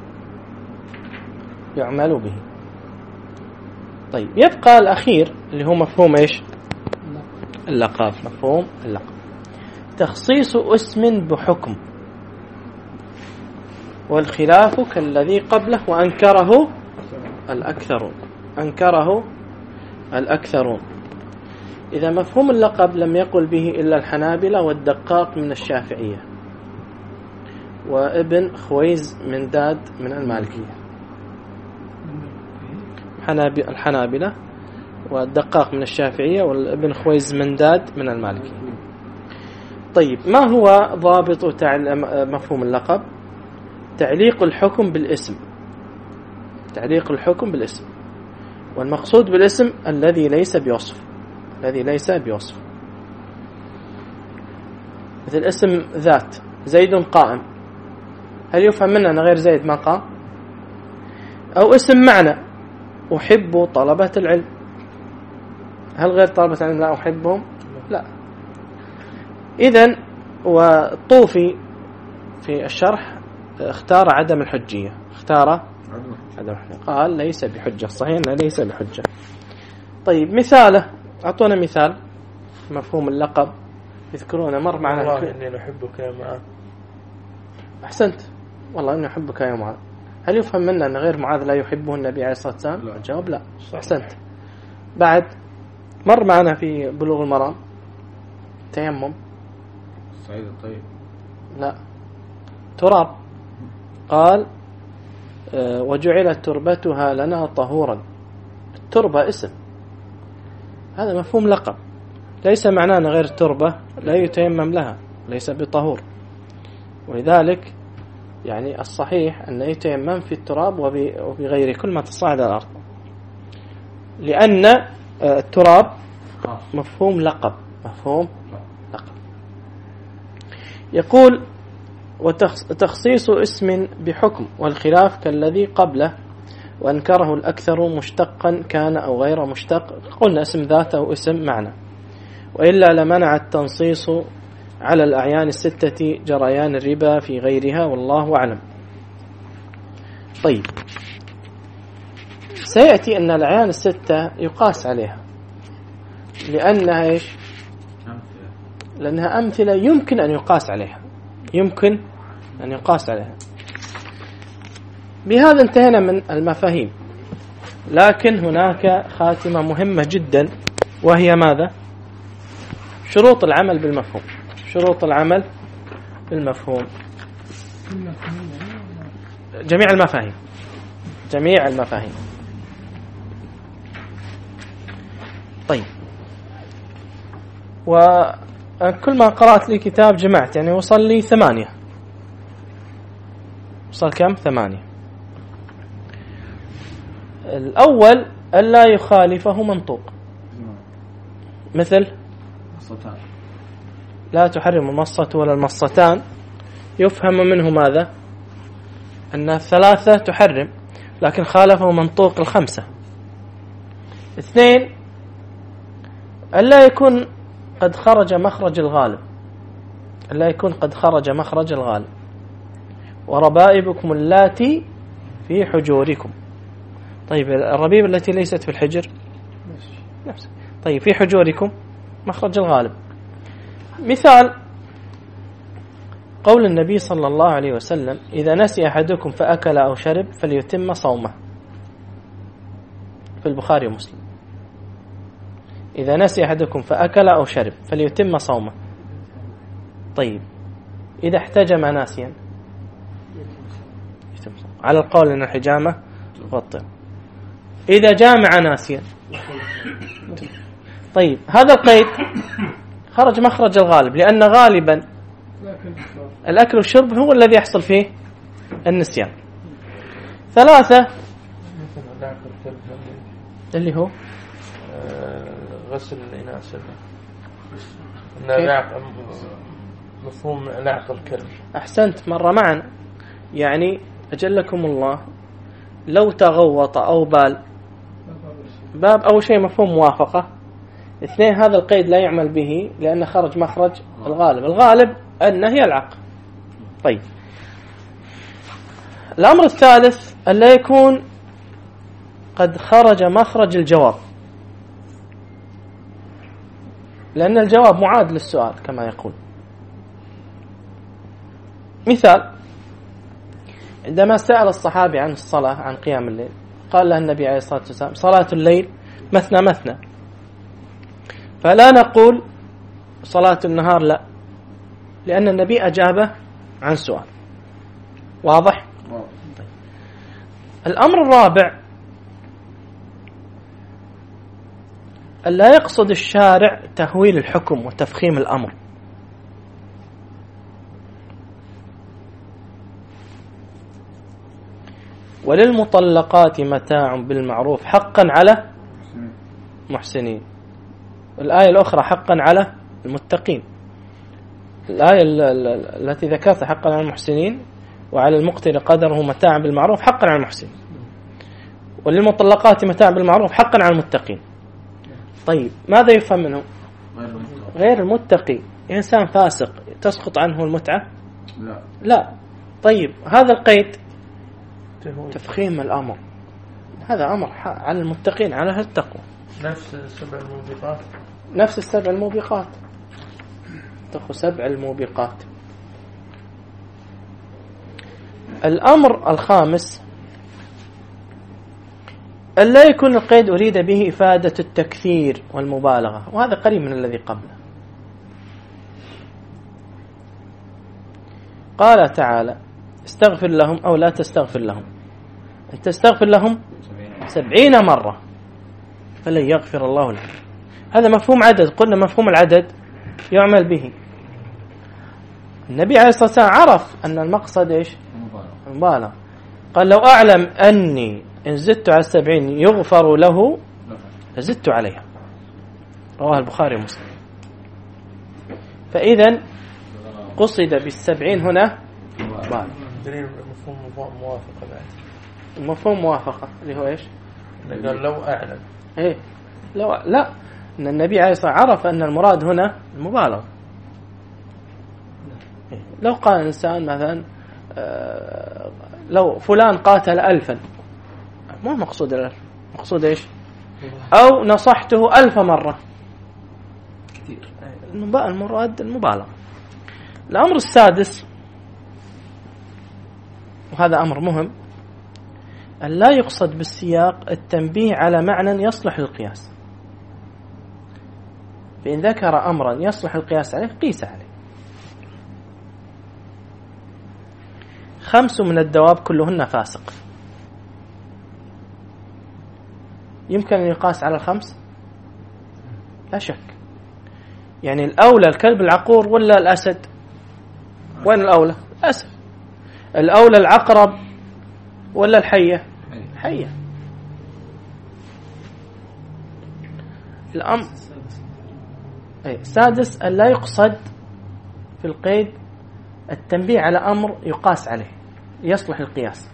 يعمل به طيب يبقى الأخير اللي هو مفهوم إيش؟ اللقب. مفهوم اللقب تخصيص اسم بحكم، والخلاف كالذي قبله وأنكره الأكثرون أنكره الأكثرون. إذا مفهوم اللقب لم يقل به إلا الحنابلة والدقاق من الشافعية وابن خويز من داد من المالكية. الحنابلة والدقاق من الشافعية والابن خويز من داد من المالكية. طيب ما هو ضابط مفهوم اللقب؟ تعليق الحكم بالاسم تعليق الحكم بالاسم والمقصود بالاسم الذي ليس بوصف الذي ليس بوصف مثل اسم ذات زيد قائم، هل يفهم منه أن غير زيد ما قام؟ أو اسم معنى أحب طلبة العلم، هل غير طلبة العلم لا أحبهم؟ لا. إذن والطوفي في الشرح اختار عدم الحجية اختار عدم الحجية قال ليس بحجة. صحيح أنه ليس بحجة. طيب مثاله، أعطونا مثال مفهوم اللقب يذكرونه مر معنا. والله إني أحبك يا معاذ. أحسنت، والله إني أحبك يا معاذ. هل يفهم منا أن غير معاذ لا يحبه النبي عليه الصلاة والسلام؟ الجواب لا. أحسنت. بعد مر معنا في بلوغ المرام تيمم الصعيد الطيب، لا تراب، قال أه وجعلت تربتها لنا طهورا. التربة اسم، هذا مفهوم لقب، ليس معناه أن غير التربة لا يتيمم لها، ليس بطهور. ولذلك يعني الصحيح أن يتيمم في التراب وبغيره كل ما تصعد الأرض، لأن التراب مفهوم لقب مفهوم لقب. يقول وتخصيص اسم بحكم، والخلاف كالذي قبله وأنكره الأكثر مشتقا كان أو غير مشتق. قلنا اسم ذات أو اسم معنى، وإلا لمنع التنصيص على الأعيان الستة جريان الربا في غيرها والله أعلم. طيب سيأتي أن الأعيان الستة يقاس عليها لأنها إيش؟ لأنها أمثلة يمكن أن يقاس عليها يمكن أن يقاس عليها. بهذا انتهينا من المفاهيم، لكن هناك خاتمة مهمة جدا وهي ماذا؟ شروط العمل بالمفهوم. شروط العمل بالمفهوم جميع المفاهيم جميع المفاهيم طيب، وكل ما قرأت لي كتاب جمعت يعني وصل لي ثمانية. وصل كم؟ ثمانية. الأول ألا يخالفه منطوق، مثل لا تحرم المصة ولا المصتان، يفهم منه ماذا؟ أن الثلاثة تحرم، لكن خالفه منطوق الخمسة. اثنين ألا يكون قد خرج مخرج الغالب ألا يكون قد خرج مخرج الغالب وربائبكم اللاتي في حجوركم. طيب الربيب التي ليست في الحجر نفسه. طيب في حجوركم مخرج الغالب. مثال قول النبي صلى الله عليه وسلم إذا نسي أحدكم فأكل أو شرب فليتم صومه، في البخاري ومسلم. إذا نسي أحدكم فأكل أو شرب فليتم صومه. طيب إذا احتجم ناسيا على القول أن الحجامة تفطر. إذا جامع ناسيا. طيب هذا القيد خرج مخرج الغالب، لأن غالبا الأكل والشرب هو الذي يحصل فيه النسيان. ثلاثة اللي هو غسل الإناث لعق مفهوم لعق الكلب. أحسنت، مرة معنا. يعني أجلكم الله لو تغوط أو بال، باب أول شيء مفهوم موافقة. اثنين، هذا القيد لا يعمل به لأنه خرج مخرج الغالب، الغالب أنه يلعق. طيب، الأمر الثالث ألا يكون قد خرج مخرج الجواب، لأن الجواب معاد للسؤال كما يقول. مثال، عندما سأل الصحابي عن الصلاة، عن قيام الليل، قال له النبي عليه الصلاة والسلام صلاة الليل مثنى مثنى، فلا نقول صلاة النهار لا، لأن النبي أجابه عن سؤال. واضح؟ طيب. الأمر الرابع ألا يقصد الشارع تهويل الحكم وتفخيم الأمر. وللمطلقات متاع بالمعروف حقا على محسنين. الآية الأخرى حقا على المتقين. الآية التي ذكرتها حقا على المحسنين وعلى المقتر قدره متاع بالمعروف حقا على المحسنين، وللمطلقات متاع بالمعروف حقا على المتقين. طيب، ماذا يفهم منه؟ غير المتقي إنسان فاسق تسقط عنه المتعة؟ لا لا. طيب، هذا القيد تفخيم الأمر، هذا أمر على المتقين، على التقوى. نفس السبع الموبقات، نفس السبع الموبقات، تأخذ سبع الموبقات. الأمر الخامس ألا يكون القيد أريد به إفادة التكثير والمبالغة، وهذا قريب من الذي قبله. قال تعالى استغفر لهم أو لا تستغفر لهم، أن تستغفر لهم سبعين مرة فلن يغفر الله لهم. هذا مفهوم عدد، قلنا مفهوم العدد يعمل به. النبي عليه الصلاة والسلام عرف أن المقصد إيش؟ المبالغة. قال لو أعلم أني إن زدت على السبعين يغفر له لزدت عليها، رواه البخاري ومسلم. فإذا قصد بالسبعين هنا مبالغة. مفهوم موافقة بعد، مفهوم موافقة اللي هو إيش؟ قال لو أعلم إيه لو لا، أن النبي عليه الصلاة والسلام عرف أن المراد هنا المبالغة. إيه؟ لو قال إنسان مثلا آه لو فلان قاتل ألفا، مو مقصود الألف، مقصود إيش؟ أو نصحته ألف مرة، كثير. المراد المبالغة. الأمر السادس، وهذا أمر مهم، أن لا يقصد بالسياق التنبيه على معنى يصلح للقياس. فإن ذكر أمرا يصلح القياس عليه قيس عليه. خمس من الدواب كلهن فاسق، يمكن أن يقاس على الخمس؟ لا شك. يعني الأولى الكلب العقور ولا الأسد؟ وين الأولى؟ الأسد. الأولى العقرب ولا الحية؟ حية. الأمر السادس أن لا يقصد في القيد التنبيه على أمر يقاس عليه يصلح القياس.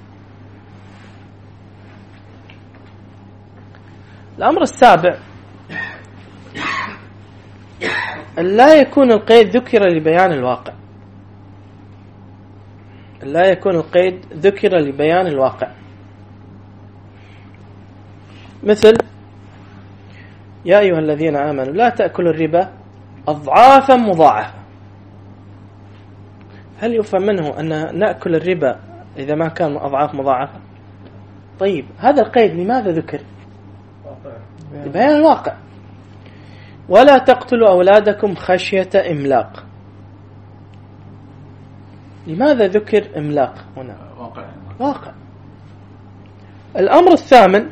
الأمر السابع أن لا يكون القيد ذكر لبيان الواقع، لا يكون القيد ذكر لبيان الواقع. مثل يا أيها الذين آمنوا لا تأكلوا الربا أضعافا مضاعفة. هل يفهم منه أن نأكل الربا إذا ما كان أضعاف مضاعفة؟ طيب، هذا القيد لماذا ذكر؟ لبيان الواقع. ولا تقتلوا أولادكم خشية إملاق. لماذا ذكر إملاق هنا؟ واقع. واقع. الأمر الثامن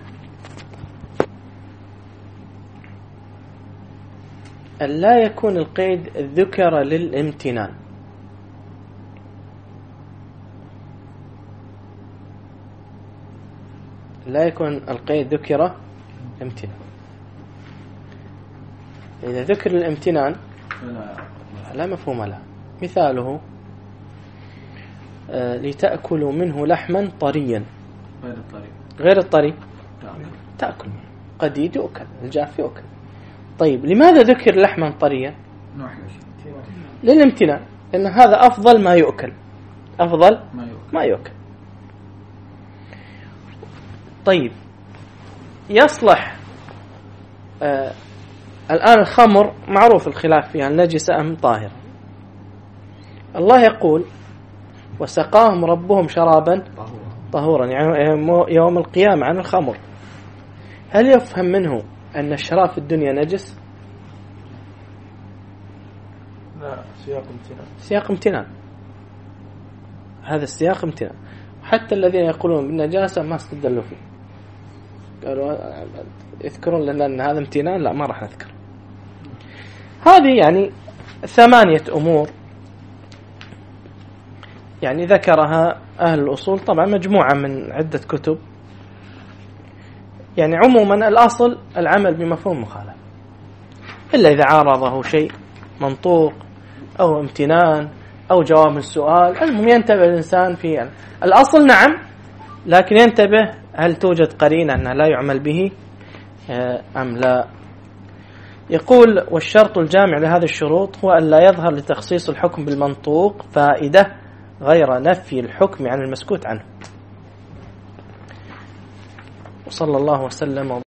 أن لا يكون القيد ذكر للامتنان. لا يكون القيد ذكر امتنان. إذا ذكر الامتنان لا مفهوم له. مثاله آه لتأكلوا منه لحما طريا. غير الطري غير الطري تأكل قديد يؤكل، الجاف يؤكل. طيب لماذا ذكر لحما طريا؟ للامتنان، لأن هذا أفضل ما يؤكل، أفضل ما يؤكل. طيب يصلح آه الآن الخمر معروف الخلاف فيها النجسة أم طاهرة. الله يقول وسقاهم ربهم شرابا طهورا، يعني يوم القيامة عن الخمر. هل يفهم منه أن الشراب في الدنيا نجس؟ لا، سياق امتنان. سياق امتنان، هذا السياق امتنان. حتى الذين يقولون بالنجاسة ما استدلوا فيه، قالوا يذكرون لنا أن هذا امتنان، لا ما راح نذكر. هذه يعني ثمانية أمور يعني ذكرها أهل الأصول، طبعا مجموعة من عدة كتب. يعني عموما الأصل العمل بمفهوم مخالف، إلا إذا عارضه شيء منطوق أو امتنان أو جواب السؤال. المهم ينتبه الإنسان في يعني الأصل نعم، لكن ينتبه هل توجد قرينة أنه لا يعمل به أم لا. يقول والشرط الجامع لهذه الشروط هو أن لا يظهر لتخصيص الحكم بالمنطوق فائدة غير نفي الحكم عن المسكوت عنه. وصلى الله وسلم